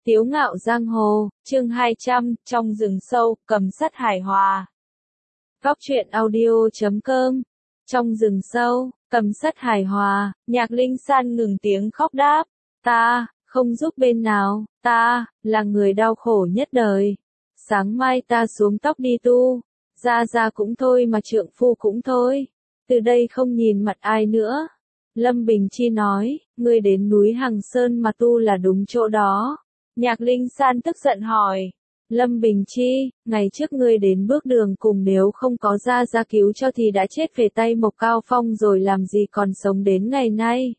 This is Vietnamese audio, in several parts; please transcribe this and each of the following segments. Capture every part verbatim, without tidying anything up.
Tiếu ngạo giang hồ, chương hai trăm, trong rừng sâu, cầm sắt hài hòa. Góc truyện audio chấm com. Trong rừng sâu, cầm sắt hài hòa, Nhạc Linh San ngừng tiếng khóc đáp. Ta, không giúp bên nào, ta, là người đau khổ nhất đời. Sáng mai ta xuống tóc đi tu, ra ra cũng thôi mà trượng phu cũng thôi. Từ đây không nhìn mặt ai nữa. Lâm Bình Chi nói, ngươi đến núi Hằng Sơn mà tu là đúng chỗ đó. Nhạc Linh San tức giận hỏi. Lâm Bình Chi, ngày trước ngươi đến bước đường cùng nếu không có ra ra cứu cho thì đã chết về tay Mộc Cao Phong rồi làm gì còn sống đến ngày nay.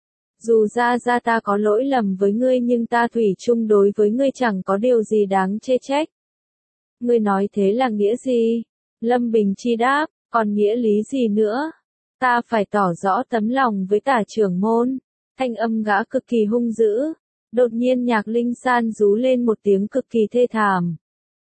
Dù ra ra ta có lỗi lầm với ngươi nhưng ta thủy chung đối với ngươi chẳng có điều gì đáng chê trách. Ngươi nói thế là nghĩa gì? Lâm Bình Chi đáp, còn nghĩa lý gì nữa? Ta phải tỏ rõ tấm lòng với tả trưởng môn. Thanh âm gã cực kỳ hung dữ. Đột nhiên Nhạc Linh San rú lên một tiếng cực kỳ thê thảm.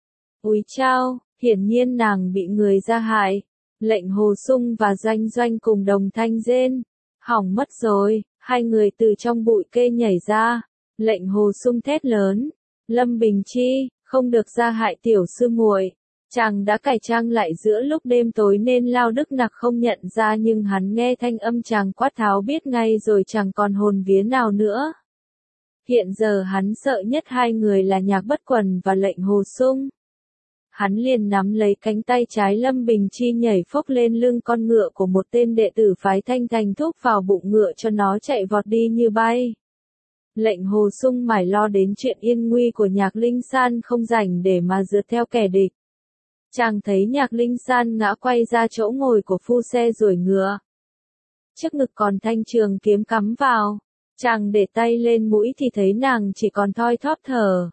Úi chao, hiển nhiên nàng bị người ra hại. Lệnh Hồ Sung và Doanh Doanh cùng đồng thanh rên. Hỏng mất rồi, hai người từ trong bụi kê nhảy ra. Lệnh Hồ Sung thét lớn. Lâm Bình Chi, không được ra hại tiểu sư muội. Chàng đã cải trang lại giữa lúc đêm tối nên Lao Đức Nặc không nhận ra nhưng hắn nghe thanh âm chàng quát tháo biết ngay rồi chẳng còn hồn vía nào nữa. Hiện giờ hắn sợ nhất hai người là Nhạc Bất Quần và Lệnh Hồ Sung. Hắn liền nắm lấy cánh tay trái Lâm Bình Chi nhảy phốc lên lưng con ngựa của một tên đệ tử phái Thanh Thành thúc vào bụng ngựa cho nó chạy vọt đi như bay. Lệnh Hồ Sung mải lo đến chuyện yên nguy của Nhạc Linh San không rảnh để mà rượt theo kẻ địch. Chàng thấy Nhạc Linh San ngã quay ra chỗ ngồi của phu xe rồi ngựa. Trước ngực còn thanh trường kiếm cắm vào. Chàng để tay lên mũi thì thấy nàng chỉ còn thoi thóp thở.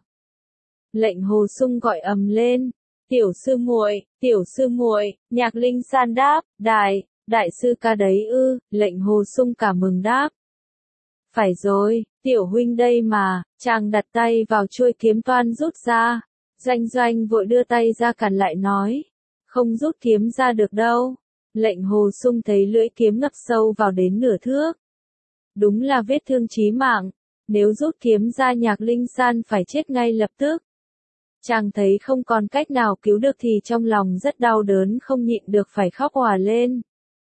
Lệnh Hồ Sung gọi ầm lên. Tiểu sư muội, tiểu sư muội, Nhạc Linh San đáp, đại, đại sư ca đấy ư, Lệnh Hồ Sung cả mừng đáp. Phải rồi, tiểu huynh đây mà, chàng đặt tay vào chuôi kiếm toan rút ra. Doanh Doanh vội đưa tay ra cản lại nói. Không rút kiếm ra được đâu. Lệnh Hồ Sung thấy lưỡi kiếm ngập sâu vào đến nửa thước. Đúng là vết thương chí mạng. Nếu rút kiếm ra Nhạc Linh San phải chết ngay lập tức. Chàng thấy không còn cách nào cứu được thì trong lòng rất đau đớn không nhịn được phải khóc òa lên.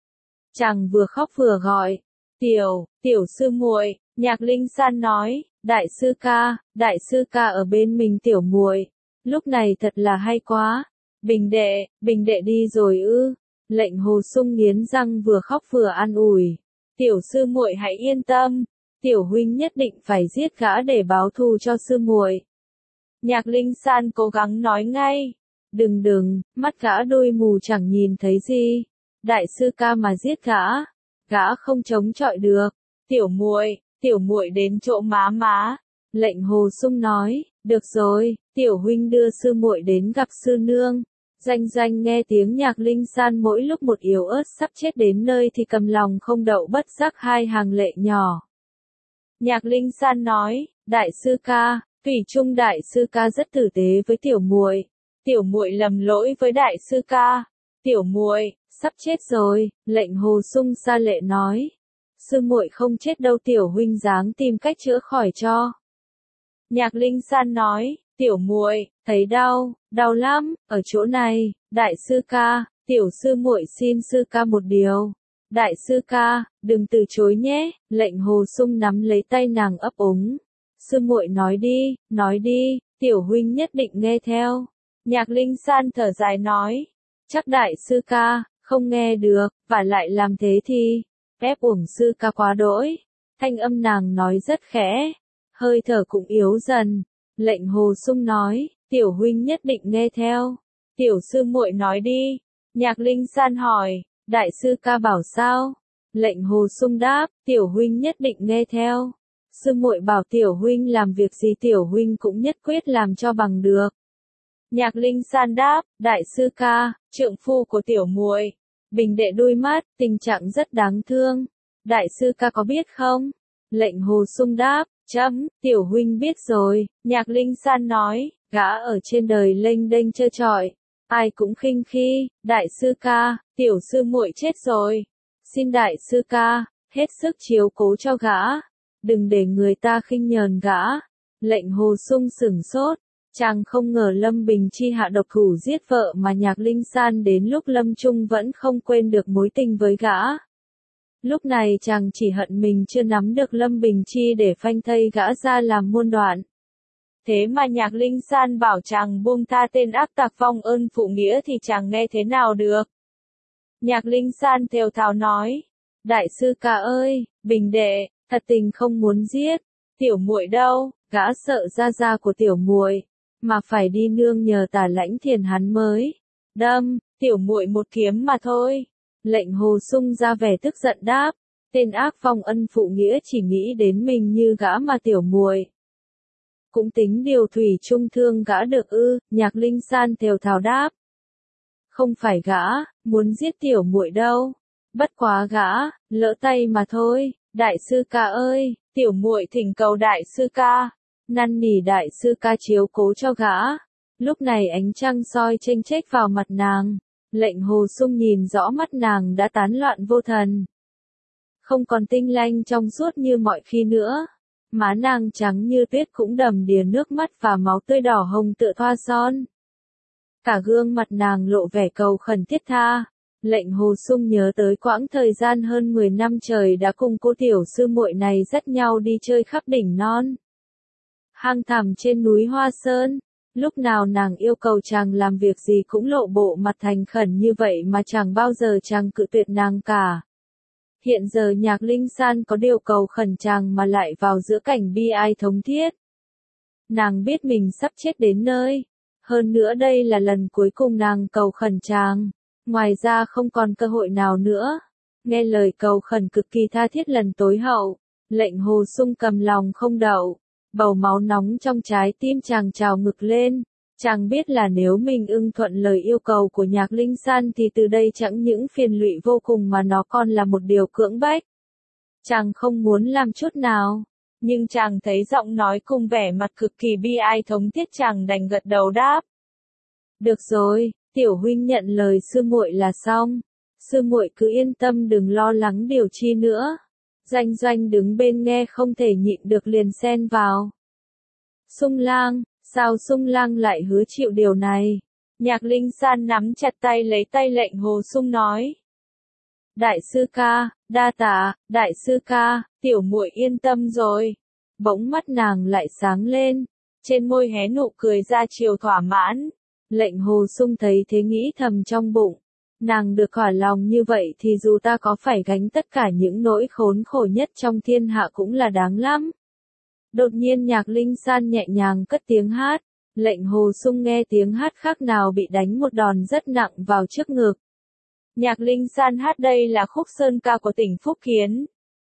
Chàng vừa khóc vừa gọi. Tiểu, tiểu sư muội, Nhạc Linh San nói, đại sư ca, đại sư ca ở bên mình tiểu muội. Lúc này thật là hay quá. Bình đệ, bình đệ đi rồi ư. Lệnh Hồ Sung nghiến răng vừa khóc vừa an ủi. Tiểu sư muội hãy yên tâm. Tiểu huynh nhất định phải giết gã để báo thù cho sư muội. Nhạc Linh San cố gắng nói ngay. Đừng đừng, mắt gã đôi mù chẳng nhìn thấy gì. Đại sư ca mà giết gã. Gã không chống chọi được. Tiểu muội, tiểu muội đến chỗ má má. Lệnh Hồ Sung nói, được rồi, tiểu huynh đưa sư muội đến gặp sư nương. Doanh Doanh nghe tiếng Nhạc Linh San mỗi lúc một yếu ớt sắp chết đến nơi thì cầm lòng không đậu bất giác hai hàng lệ nhỏ. Nhạc Linh San nói, đại sư ca, thủy chung đại sư ca rất tử tế với tiểu muội. Tiểu muội lầm lỗi với đại sư ca. Tiểu muội, sắp chết rồi, Lệnh Hồ Sung xa lệ nói. Sư muội không chết đâu tiểu huynh dáng tìm cách chữa khỏi cho. Nhạc Linh San nói, tiểu muội, thấy đau, đau lắm, ở chỗ này, đại sư ca, tiểu sư muội xin sư ca một điều. Đại sư ca, đừng từ chối nhé, Lệnh Hồ Sung nắm lấy tay nàng ấp úng. Sư muội nói đi, nói đi, tiểu huynh nhất định nghe theo. Nhạc Linh San thở dài nói, chắc đại sư ca, không nghe được, và lại làm thế thì, ép uổng sư ca quá đỗi. Thanh âm nàng nói rất khẽ. Hơi thở cũng yếu dần. Lệnh Hồ Sung nói, tiểu huynh nhất định nghe theo. Tiểu sư muội nói đi. Nhạc Linh San hỏi, đại sư ca bảo sao? Lệnh Hồ Sung đáp, tiểu huynh nhất định nghe theo. Sư muội bảo tiểu huynh làm việc gì tiểu huynh cũng nhất quyết làm cho bằng được. Nhạc Linh San đáp, đại sư ca, trượng phu của tiểu muội, bình đệ đuôi mắt, tình trạng rất đáng thương. Đại sư ca có biết không? Lệnh Hồ Sung đáp, chấm, tiểu huynh biết rồi. Nhạc Linh San nói, gã ở trên đời lênh đênh trơ trọi, ai cũng khinh khi. Đại sư ca, tiểu sư muội chết rồi. Xin đại sư ca, hết sức chiếu cố cho gã. Đừng để người ta khinh nhờn gã. Lệnh Hồ Sung sửng sốt, chàng không ngờ Lâm Bình Chi hạ độc thủ giết vợ mà Nhạc Linh San đến lúc lâm chung vẫn không quên được mối tình với gã. Lúc này chàng chỉ hận mình chưa nắm được Lâm Bình Chi để phanh thây gã ra làm muôn đoạn. Thế mà Nhạc Linh San bảo chàng buông tha tên ác tặc vong ơn phụ nghĩa thì chàng nghe thế nào được. Nhạc Linh San thều thào nói, đại sư ca ơi, Bình đệ, thật tình không muốn giết, tiểu muội đâu, gã sợ gia gia của tiểu muội, mà phải đi nương nhờ Tả Lãnh Thiền hắn mới đâm tiểu muội một kiếm mà thôi. Lệnh Hồ Sung ra vẻ tức giận đáp, tên ác vong ân phụ nghĩa chỉ nghĩ đến mình như gã mà tiểu muội cũng tính điều thủy chung thương gã được ư? Nhạc Linh San thều thào đáp, không phải gã muốn giết tiểu muội đâu, bất quá gã lỡ tay mà thôi. Đại sư ca ơi, tiểu muội thỉnh cầu đại sư ca, năn nỉ đại sư ca chiếu cố cho gã. Lúc này ánh trăng soi chênh chếch vào mặt nàng, Lệnh Hồ Sung nhìn rõ mắt nàng đã tán loạn vô thần, không còn tinh lanh trong suốt như mọi khi nữa. Má nàng trắng như tuyết cũng đầm đìa nước mắt và máu tươi đỏ hồng tựa thoa son. Cả gương mặt nàng lộ vẻ cầu khẩn thiết tha. Lệnh Hồ Sung nhớ tới quãng thời gian hơn mười năm trời đã cùng cô tiểu sư muội này dắt nhau đi chơi khắp đỉnh non hang thẳm trên núi Hoa Sơn. Lúc nào nàng yêu cầu chàng làm việc gì cũng lộ bộ mặt thành khẩn như vậy mà chẳng bao giờ chàng cự tuyệt nàng cả. Hiện giờ Nhạc Linh San có điều cầu khẩn chàng mà lại vào giữa cảnh bi ai thống thiết. Nàng biết mình sắp chết đến nơi. Hơn nữa đây là lần cuối cùng nàng cầu khẩn chàng. Ngoài ra không còn cơ hội nào nữa. Nghe lời cầu khẩn cực kỳ tha thiết lần tối hậu, Lệnh Hồ Sung cầm lòng không đậu. Bầu máu nóng trong trái tim chàng trào ngực lên. Chàng biết là nếu mình ưng thuận lời yêu cầu của Nhạc Linh San thì từ đây chẳng những phiền lụy vô cùng mà nó còn là một điều cưỡng bách. Chàng không muốn làm chút nào, nhưng chàng thấy giọng nói cùng vẻ mặt cực kỳ bi ai thống thiết, chàng đành gật đầu đáp. Được rồi, tiểu huynh nhận lời sư muội là xong. Sư muội cứ yên tâm đừng lo lắng điều chi nữa. Doanh Doanh đứng bên nghe không thể nhịn được liền xen vào. Sung Lang, sao Sung Lang lại hứa chịu điều này? Nhạc Linh San nắm chặt tay lấy tay Lệnh Hồ Sung nói. Đại sư ca, đa tạ, đại sư ca, tiểu muội yên tâm rồi. Bỗng mắt nàng lại sáng lên, trên môi hé nụ cười ra chiều thỏa mãn. Lệnh Hồ Sung thấy thế nghĩ thầm trong bụng. Nàng được thỏa lòng như vậy thì dù ta có phải gánh tất cả những nỗi khốn khổ nhất trong thiên hạ cũng là đáng lắm. Đột nhiên Nhạc Linh San nhẹ nhàng cất tiếng hát. Lệnh Hồ Sung nghe tiếng hát khác nào bị đánh một đòn rất nặng vào trước ngực. Nhạc Linh San hát đây là khúc sơn ca của tỉnh Phúc Kiến.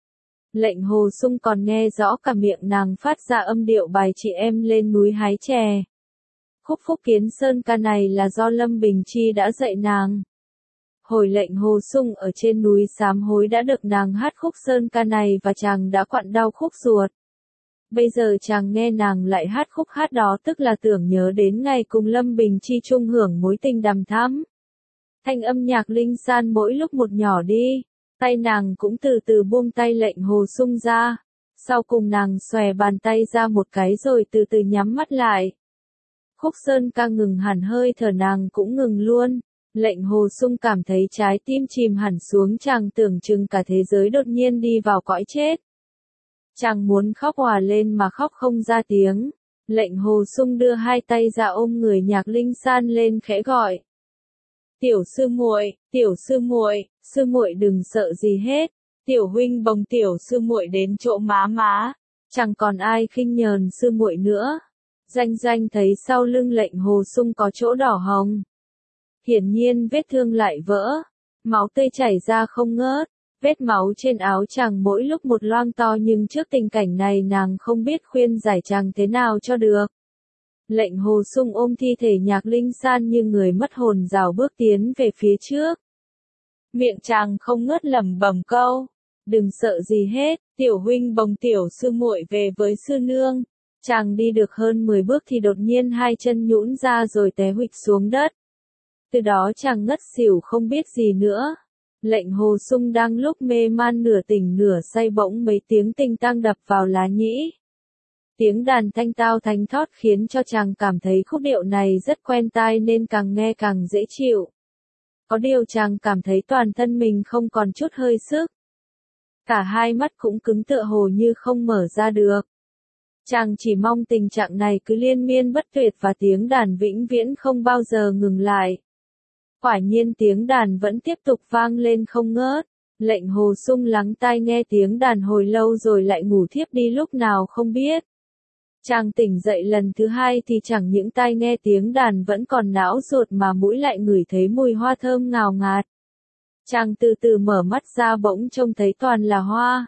Lệnh Hồ Sung còn nghe rõ cả miệng nàng phát ra âm điệu bài chị em lên núi hái chè. Khúc Phúc Kiến sơn ca này là do Lâm Bình Chi đã dạy nàng. Hồi Lệnh Hồ Sung ở trên núi sám hối đã được nàng hát khúc sơn ca này và chàng đã quặn đau khúc ruột. Bây giờ chàng nghe nàng lại hát khúc hát đó tức là tưởng nhớ đến ngày cùng Lâm Bình Chi chung hưởng mối tình đằm thắm. Thanh âm Nhạc Linh San mỗi lúc một nhỏ đi, tay nàng cũng từ từ buông tay Lệnh Hồ Sung ra. Sau cùng nàng xòe bàn tay ra một cái rồi từ từ nhắm mắt lại. Khúc sơn ca ngừng hẳn, hơi thở nàng cũng ngừng luôn. Lệnh Hồ Sung cảm thấy trái tim chìm hẳn xuống, chàng tưởng chừng cả thế giới đột nhiên đi vào cõi chết. Chàng muốn khóc òa lên mà khóc không ra tiếng. Lệnh Hồ Sung đưa hai tay ra ôm người Nhạc Linh San lên khẽ gọi. Tiểu sư muội, tiểu sư muội, sư muội đừng sợ gì hết. Tiểu huynh bồng tiểu sư muội đến chỗ má má. Chẳng còn ai khinh nhờn sư muội nữa. Doanh Doanh thấy sau lưng Lệnh Hồ Sung có chỗ đỏ hồng. Hiển nhiên vết thương lại vỡ. Máu tươi chảy ra không ngớt. Vết máu trên áo chàng mỗi lúc một loang to, nhưng trước tình cảnh này nàng không biết khuyên giải chàng thế nào cho được. Lệnh Hồ Sung ôm thi thể Nhạc Linh San như người mất hồn rảo bước tiến về phía trước. Miệng chàng không ngớt lẩm bẩm câu. Đừng sợ gì hết, tiểu huynh bồng tiểu sư muội về với sư nương. Chàng đi được hơn mười bước thì đột nhiên hai chân nhũn ra rồi té huỵch xuống đất. Từ đó chàng ngất xỉu không biết gì nữa. Lệnh Hồ Sung đang lúc mê man nửa tỉnh nửa say bỗng mấy tiếng tinh tang đập vào lá nhĩ. Tiếng đàn thanh tao thánh thót khiến cho chàng cảm thấy khúc điệu này rất quen tai nên càng nghe càng dễ chịu. Có điều chàng cảm thấy toàn thân mình không còn chút hơi sức. Cả hai mắt cũng cứng tựa hồ như không mở ra được. Chàng chỉ mong tình trạng này cứ liên miên bất tuyệt và tiếng đàn vĩnh viễn không bao giờ ngừng lại. Quả nhiên tiếng đàn vẫn tiếp tục vang lên không ngớt. Lệnh Hồ Sung lắng tai nghe tiếng đàn hồi lâu rồi lại ngủ thiếp đi lúc nào không biết. Chàng tỉnh dậy lần thứ hai thì chẳng những tai nghe tiếng đàn vẫn còn não ruột mà mũi lại ngửi thấy mùi hoa thơm ngào ngạt. Chàng từ từ mở mắt ra bỗng trông thấy toàn là hoa.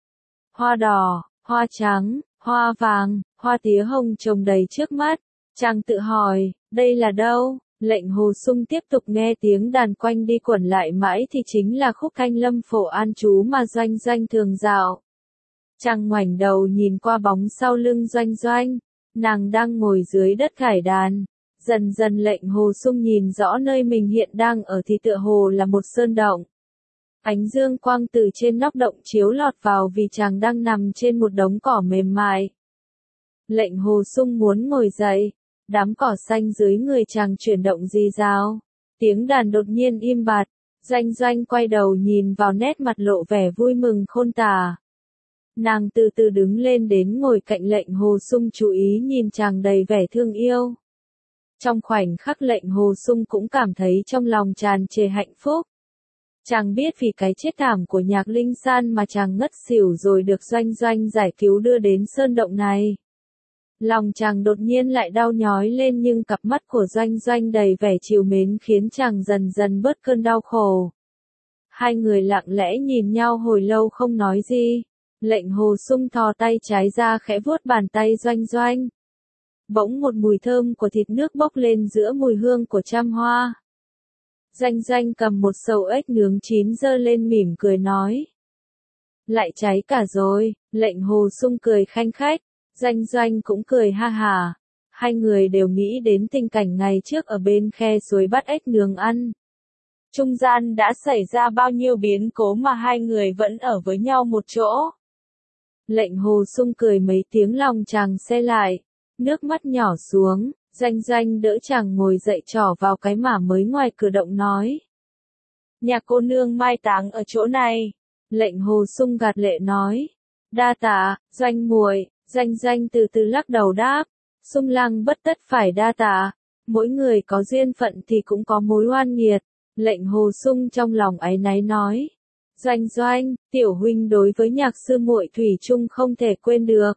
Hoa đỏ, hoa trắng, hoa vàng, hoa tía hồng trồng đầy trước mắt. Chàng tự hỏi, đây là đâu? Lệnh Hồ Sung tiếp tục nghe tiếng đàn quanh đi quẩn lại mãi thì chính là khúc Thanh Lâm Phổ An Chú mà Doanh Doanh thường dạo. Chàng ngoảnh đầu nhìn qua bóng sau lưng Doanh Doanh, nàng đang ngồi dưới đất gảy đàn. Dần dần Lệnh Hồ Sung nhìn rõ nơi mình hiện đang ở thì tựa hồ là một sơn động. Ánh dương quang từ trên nóc động chiếu lọt vào vì chàng đang nằm trên một đống cỏ mềm mại. Lệnh Hồ Sung muốn ngồi dậy, đám cỏ xanh dưới người chàng chuyển động rì rào. Tiếng đàn đột nhiên im bặt, Doanh Doanh quay đầu nhìn vào nét mặt lộ vẻ vui mừng khôn tả. Nàng từ từ đứng lên đến ngồi cạnh Lệnh Hồ Sung chú ý nhìn chàng đầy vẻ thương yêu. Trong khoảnh khắc Lệnh Hồ Sung cũng cảm thấy trong lòng tràn trề hạnh phúc. Chàng biết vì cái chết thảm của Nhạc Linh San mà chàng ngất xỉu rồi được Doanh Doanh giải cứu đưa đến sơn động này. Lòng chàng đột nhiên lại đau nhói lên nhưng cặp mắt của Doanh Doanh đầy vẻ trìu mến khiến chàng dần dần bớt cơn đau khổ. Hai người lặng lẽ nhìn nhau hồi lâu không nói gì. Lệnh Hồ Sung thò tay trái ra khẽ vuốt bàn tay Doanh Doanh. Bỗng một mùi thơm của thịt nước bốc lên giữa mùi hương của trăm hoa. Doanh Doanh cầm một sầu ếch nướng chín giơ lên mỉm cười nói. Lại cháy cả rồi, Lệnh Hồ Sung cười khanh khách. Doanh Doanh cũng cười ha hà. Hai người đều nghĩ đến tình cảnh ngày trước ở bên khe suối bắt ếch nướng ăn. Trung gian đã xảy ra bao nhiêu biến cố mà hai người vẫn ở với nhau một chỗ. Lệnh Hồ Sung cười mấy tiếng lòng chàng se lại. Nước mắt nhỏ xuống, Doanh Doanh đỡ chàng ngồi dậy trỏ vào cái mả mới ngoài cửa động nói. Nhà cô nương mai táng ở chỗ này. Lệnh Hồ Sung gạt lệ nói. Đa tạ, Doanh muội. Doanh Doanh từ từ lắc đầu đáp. Sung Lăng bất tất phải đa tạ. Mỗi người có duyên phận thì cũng có mối oan nghiệt. Lệnh Hồ Sung trong lòng áy náy nói. Doanh Doanh, tiểu huynh đối với Nhạc sư muội thủy chung không thể quên được.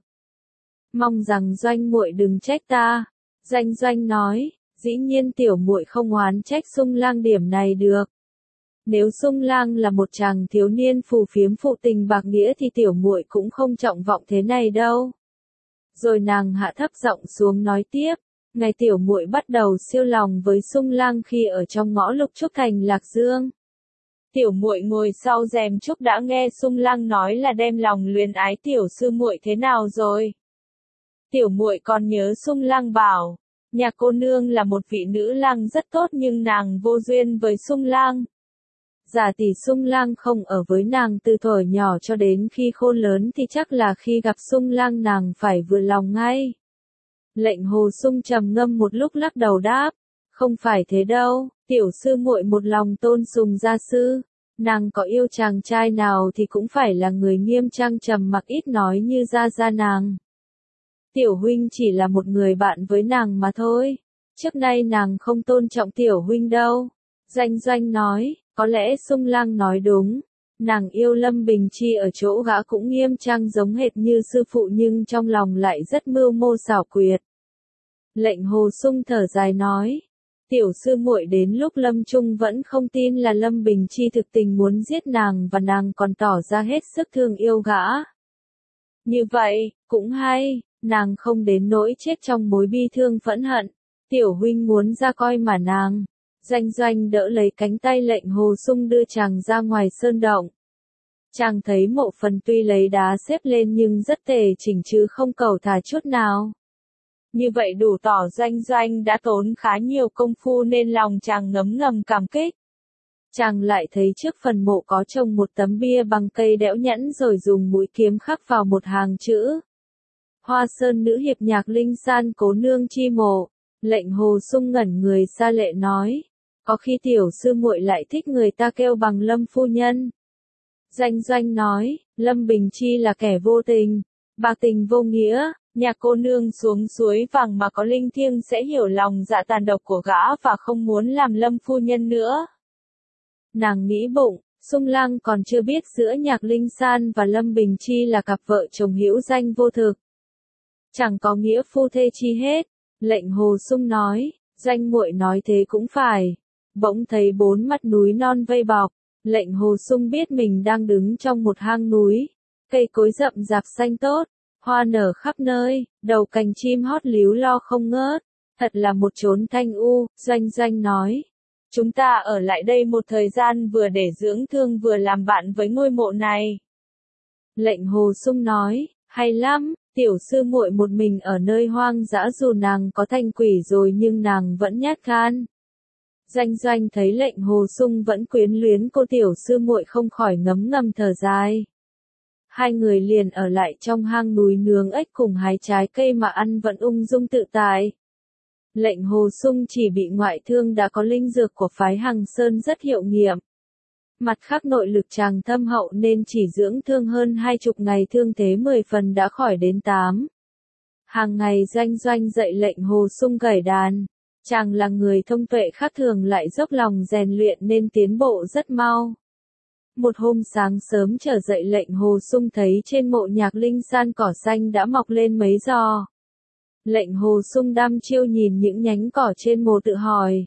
Mong rằng Doanh muội đừng trách ta. Doanh Doanh nói, dĩ nhiên tiểu muội không oán trách Sung Lang điểm này được. Nếu Sung Lang là một chàng thiếu niên phù phiếm phụ tình bạc nghĩa thì tiểu muội cũng không trọng vọng thế này đâu. Rồi nàng hạ thấp giọng xuống nói tiếp, ngày tiểu muội bắt đầu siêu lòng với Sung Lang khi ở trong ngõ Lục Trúc thành Lạc Dương. Tiểu muội ngồi sau rèm trúc đã nghe Sung Lang nói là đem lòng luyến ái tiểu sư muội thế nào rồi. Tiểu muội còn nhớ Sung Lang bảo, nhà cô nương là một vị nữ lang rất tốt nhưng nàng vô duyên với Sung Lang. Giả tỷ Sung Lang không ở với nàng từ thuở nhỏ cho đến khi khôn lớn thì chắc là khi gặp Sung Lang nàng phải vừa lòng ngay. Lệnh Hồ Sung trầm ngâm một lúc lắc đầu đáp, không phải thế đâu, tiểu sư muội một lòng tôn sùng gia sư, nàng có yêu chàng trai nào thì cũng phải là người nghiêm trang trầm mặc ít nói như gia gia nàng. Tiểu huynh chỉ là một người bạn với nàng mà thôi, trước nay nàng không tôn trọng tiểu huynh đâu. Doanh Doanh nói, có lẽ Sung Lang nói đúng, nàng yêu Lâm Bình Chi ở chỗ gã cũng nghiêm trang giống hệt như sư phụ nhưng trong lòng lại rất mưu mô xảo quyệt. Lệnh Hồ Sung thở dài nói, tiểu sư muội đến lúc lâm chung vẫn không tin là Lâm Bình Chi thực tình muốn giết nàng và nàng còn tỏ ra hết sức thương yêu gã. Như vậy, cũng hay, nàng không đến nỗi chết trong mối bi thương phẫn hận, tiểu huynh muốn ra coi mà nàng. Doanh Doanh đỡ lấy cánh tay Lệnh Hồ Sung đưa chàng ra ngoài sơn động. Chàng thấy mộ phần tuy lấy đá xếp lên nhưng rất tề chỉnh chứ không cầu thả chút nào. Như vậy đủ tỏ Doanh Doanh đã tốn khá nhiều công phu nên lòng chàng ngấm ngầm cảm kích. Chàng lại thấy trước phần mộ có trồng một tấm bia bằng cây đẽo nhẵn rồi dùng mũi kiếm khắc vào một hàng chữ. Hoa Sơn nữ hiệp Nhạc Linh San cố nương chi mộ. Lệnh Hồ Sung ngẩn người xa lệ nói. Có khi tiểu sư muội lại thích người ta kêu bằng Lâm phu nhân. Doanh Doanh nói, Lâm Bình Chi là kẻ vô tình, bạc tình vô nghĩa, Nhạc cô nương xuống suối vàng mà có linh thiêng sẽ hiểu lòng dạ tàn độc của gã và không muốn làm Lâm phu nhân nữa. Nàng nghĩ bụng, Sung Lang còn chưa biết giữa Nhạc Linh San và Lâm Bình Chi là cặp vợ chồng hữu danh vô thực. Chẳng có nghĩa phu thê chi hết. Lệnh Hồ Sung nói, Doanh muội nói thế cũng phải. Bỗng thấy bốn mặt núi non vây bọc. Lệnh Hồ Sung biết mình đang đứng trong một hang núi. Cây cối rậm rạp xanh tốt, hoa nở khắp nơi, đầu cành chim hót líu lo không ngớt. Thật là một chốn thanh u. Doanh Doanh nói, chúng ta ở lại đây một thời gian vừa để dưỡng thương vừa làm bạn với ngôi mộ này. Lệnh Hồ Sung nói, hay lắm, tiểu sư muội một mình ở nơi hoang dã dù nàng có thành quỷ rồi nhưng nàng vẫn nhát gan. Doanh Doanh thấy lệnh Hồ Sung vẫn quyến luyến cô tiểu sư muội không khỏi ngấm ngầm thở dài. Hai người liền ở lại trong hang núi nướng ếch cùng hái trái cây mà ăn vẫn ung dung tự tại. Lệnh Hồ Sung chỉ bị ngoại thương đã có linh dược của phái Hằng Sơn rất hiệu nghiệm. Mặt khác nội lực chàng thâm hậu nên chỉ dưỡng thương hơn hai chục ngày thương thế mười phần đã khỏi đến tám. Hàng ngày Doanh Doanh dạy lệnh Hồ Sung gảy đàn. Chàng là người thông tuệ khác thường lại dốc lòng rèn luyện nên tiến bộ rất mau. Một hôm sáng sớm trở dậy lệnh Hồ Sung thấy trên mộ Nhạc Linh San cỏ xanh đã mọc lên mấy giò. Lệnh Hồ Sung đăm chiêu nhìn những nhánh cỏ trên mộ tự hỏi.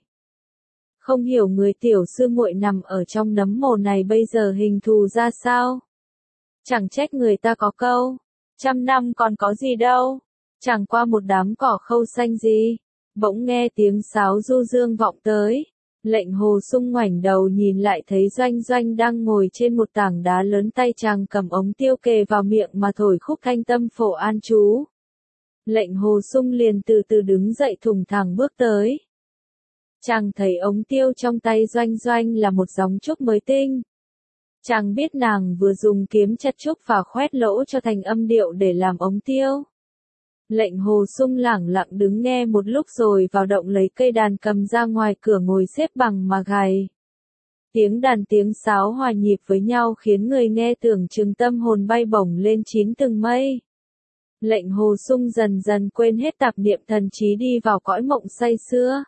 Không hiểu người tiểu sư muội nằm ở trong nấm mồ này bây giờ hình thù ra sao? Chẳng trách người ta có câu, trăm năm còn có gì đâu, chẳng qua một đám cỏ khâu xanh gì. Bỗng nghe tiếng sáo du dương vọng tới. Lệnh Hồ Sung ngoảnh đầu nhìn lại thấy Doanh Doanh đang ngồi trên một tảng đá lớn, tay chàng cầm ống tiêu kề vào miệng mà thổi khúc Thanh Tâm Phổ An chú. Lệnh Hồ Sung liền từ từ đứng dậy thùng thẳng bước tới. Chàng thấy ống tiêu trong tay Doanh Doanh là một gióng trúc mới tinh. Chàng biết nàng vừa dùng kiếm chặt trúc và khoét lỗ cho thành âm điệu để làm ống tiêu. Lệnh Hồ Sung lẳng lặng đứng nghe một lúc rồi vào động lấy cây đàn cầm ra ngoài cửa ngồi xếp bằng mà gảy. Tiếng đàn tiếng sáo hòa nhịp với nhau khiến người nghe tưởng chừng tâm hồn bay bổng lên chín tầng mây. Lệnh Hồ Sung dần dần quên hết tạp niệm, thần trí đi vào cõi mộng say sưa.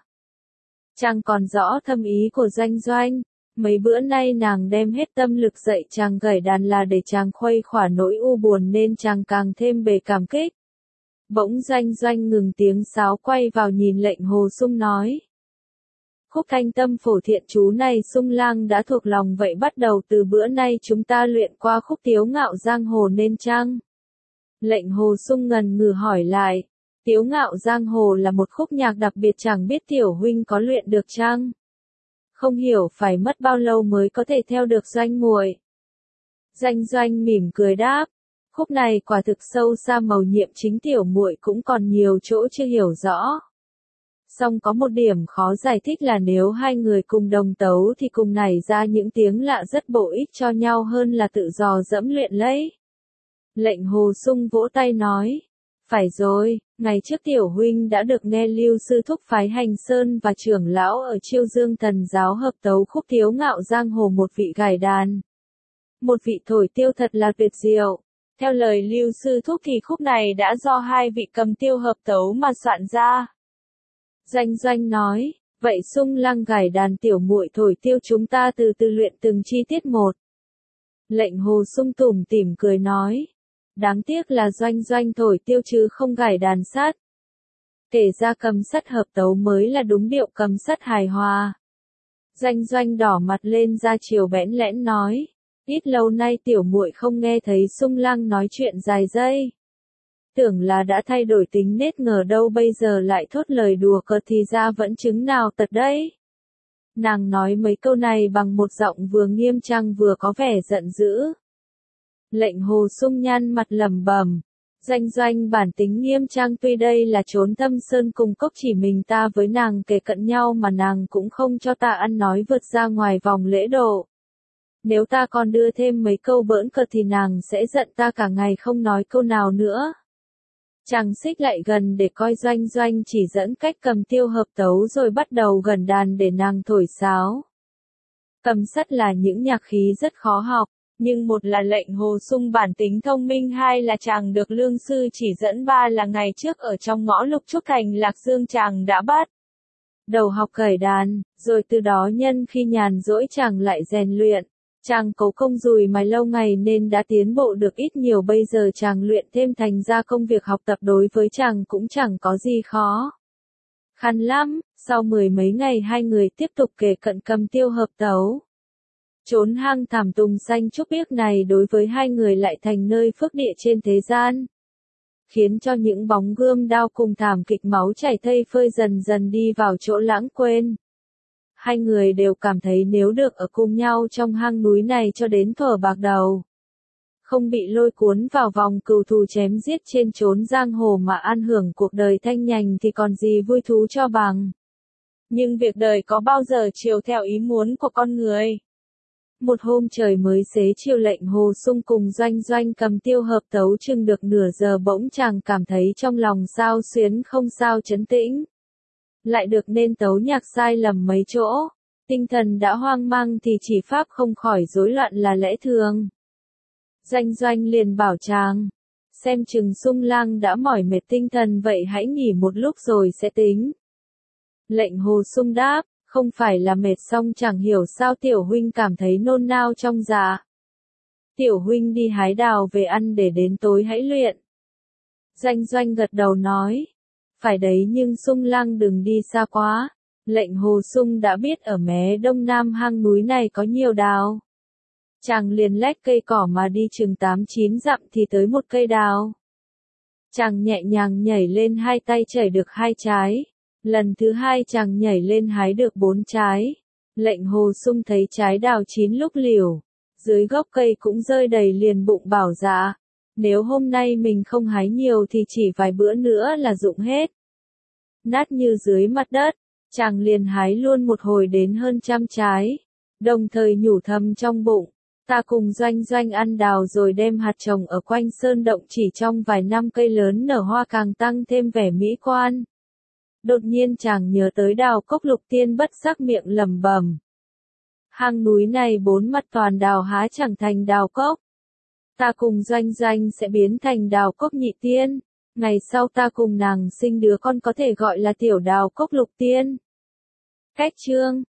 Chàng còn rõ thâm ý của Doanh Doanh. Mấy bữa nay nàng đem hết tâm lực dạy chàng gảy đàn là để chàng khuây khỏa nỗi u buồn nên chàng càng thêm bề cảm kích. Bỗng Doanh Doanh ngừng tiếng sáo quay vào nhìn lệnh Hồ Sung nói. Khúc Thanh Tâm Phổ thiện chú này Sung Lang đã thuộc lòng vậy bắt đầu từ bữa nay chúng ta luyện qua khúc Tiếu Ngạo Giang Hồ nên chăng? Lệnh Hồ Sung ngần ngừ hỏi lại. Tiếu Ngạo Giang Hồ là một khúc nhạc đặc biệt, chẳng biết tiểu huynh có luyện được chăng? Không hiểu phải mất bao lâu mới có thể theo được Doanh muội. Doanh Doanh mỉm cười đáp. Khúc này quả thực sâu xa mầu nhiệm, chính tiểu muội cũng còn nhiều chỗ chưa hiểu rõ. Song có một điểm khó giải thích là nếu hai người cùng đồng tấu thì cùng nảy ra những tiếng lạ rất bổ ích cho nhau hơn là tự dò dẫm luyện lấy. Lệnh Hồ Sung vỗ tay nói. Phải rồi, ngày trước tiểu huynh đã được nghe Lưu sư thúc phái Hành Sơn và trưởng lão ở Chiêu Dương Thần giáo hợp tấu khúc Tiếu Ngạo Giang Hồ, một vị gảy đàn, một vị thổi tiêu thật là tuyệt diệu. Theo lời Lưu sư thúc thì khúc này đã do hai vị cầm tiêu hợp tấu mà soạn ra. Doanh Doanh nói, vậy Sung Lang gảy đàn, tiểu muội thổi tiêu, chúng ta từ từ luyện từng chi tiết một. Lệnh Hồ Sung tủm tỉm cười nói. Đáng tiếc là Doanh Doanh thổi tiêu chứ không gảy đàn sắt. Kể ra cầm sắt hợp tấu mới là đúng điệu cầm sắt hài hòa. Doanh Doanh đỏ mặt lên ra chiều bẽn lẽn nói. Ít lâu nay tiểu muội không nghe thấy Sung Lang nói chuyện dài dây. Tưởng là đã thay đổi tính nết, ngờ đâu bây giờ lại thốt lời đùa cợt, thì ra vẫn chứng nào tật đấy. Nàng nói mấy câu này bằng một giọng vừa nghiêm trang vừa có vẻ giận dữ. Lệnh Hồ Sung nhăn mặt lẩm bẩm. Doanh Doanh bản tính nghiêm trang, tuy đây là chốn thâm sơn cùng cốc chỉ mình ta với nàng kề cận nhau mà nàng cũng không cho ta ăn nói vượt ra ngoài vòng lễ độ. Nếu ta còn đưa thêm mấy câu bỡn cợt thì nàng sẽ giận ta cả ngày không nói câu nào nữa. Chàng xích lại gần để coi Doanh Doanh chỉ dẫn cách cầm tiêu hợp tấu rồi bắt đầu gần đàn để nàng thổi sáo. Cầm sắt là những nhạc khí rất khó học, nhưng một là Lệnh Hồ Sung bản tính thông minh, hai là chàng được lương sư chỉ dẫn, ba là ngày trước ở trong ngõ Lục Trúc Thành Lạc Dương chàng đã bắt đầu học cởi đàn, rồi từ đó nhân khi nhàn rỗi chàng lại rèn luyện. Chàng cố công dùi mài lâu ngày nên đã tiến bộ được ít nhiều, bây giờ chàng luyện thêm thành ra công việc học tập đối với chàng cũng chẳng có gì khó khăn lắm. Sau mười mấy ngày hai người tiếp tục kề cận cầm tiêu hợp tấu. Chốn hang thảm tùng xanh trúc biếc này đối với hai người lại thành nơi phước địa trên thế gian, khiến cho những bóng gươm đao cùng thảm kịch máu chảy thây phơi dần dần đi vào chỗ lãng quên. Hai người đều cảm thấy nếu được ở cùng nhau trong hang núi này cho đến thuở bạc đầu, không bị lôi cuốn vào vòng cừu thù chém giết trên chốn giang hồ mà an hưởng cuộc đời thanh nhành thì còn gì vui thú cho bằng. Nhưng việc đời có bao giờ chiều theo ý muốn của con người. Một hôm trời mới xế chiều, Lệnh Hồ Sung cùng Doanh Doanh cầm tiêu hợp tấu chừng được nửa giờ bỗng chàng cảm thấy trong lòng sao xuyến không sao trấn tĩnh. Lại được nên tấu nhạc sai lầm mấy chỗ, tinh thần đã hoang mang thì chỉ pháp không khỏi rối loạn là lẽ thường. Doanh Doanh liền bảo chàng, xem chừng Sung lang đã mỏi mệt tinh thần, vậy hãy nghỉ một lúc rồi sẽ tính. Lệnh Hồ Sung đáp, không phải là mệt, xong chẳng hiểu sao tiểu huynh cảm thấy nôn nao trong dạ. Tiểu huynh đi hái đào về ăn để đến tối hãy luyện. Doanh Doanh gật đầu nói, phải đấy, nhưng Sung lang đừng đi xa quá. Lệnh Hồ Sung đã biết ở mé đông nam hang núi này có nhiều đào. Chàng liền lách cây cỏ mà đi chừng tám chín dặm thì tới một cây đào. Chàng nhẹ nhàng nhảy lên, hai tay chảy được hai trái. Lần thứ hai chàng nhảy lên hái được bốn trái. Lệnh Hồ Sung thấy trái đào chín lúc liều, dưới gốc cây cũng rơi đầy, liền bụng bảo dạ, nếu hôm nay mình không hái nhiều thì chỉ vài bữa nữa là rụng hết. Nát như dưới mặt đất, chàng liền hái luôn một hồi đến hơn trăm trái, đồng thời nhủ thầm trong bụng, ta cùng Doanh Doanh ăn đào rồi đem hạt trồng ở quanh sơn động, chỉ trong vài năm cây lớn nở hoa càng tăng thêm vẻ mỹ quan. Đột nhiên chàng nhớ tới đào cốc lục tiên, bất giác miệng lẩm bẩm. Hang núi này bốn mặt toàn đào há chẳng thành đào cốc. Ta cùng Doanh Doanh sẽ biến thành đào cốc nhị tiên. Ngày sau ta cùng nàng sinh đứa con có thể gọi là tiểu đào cốc lục tiên. Cách chương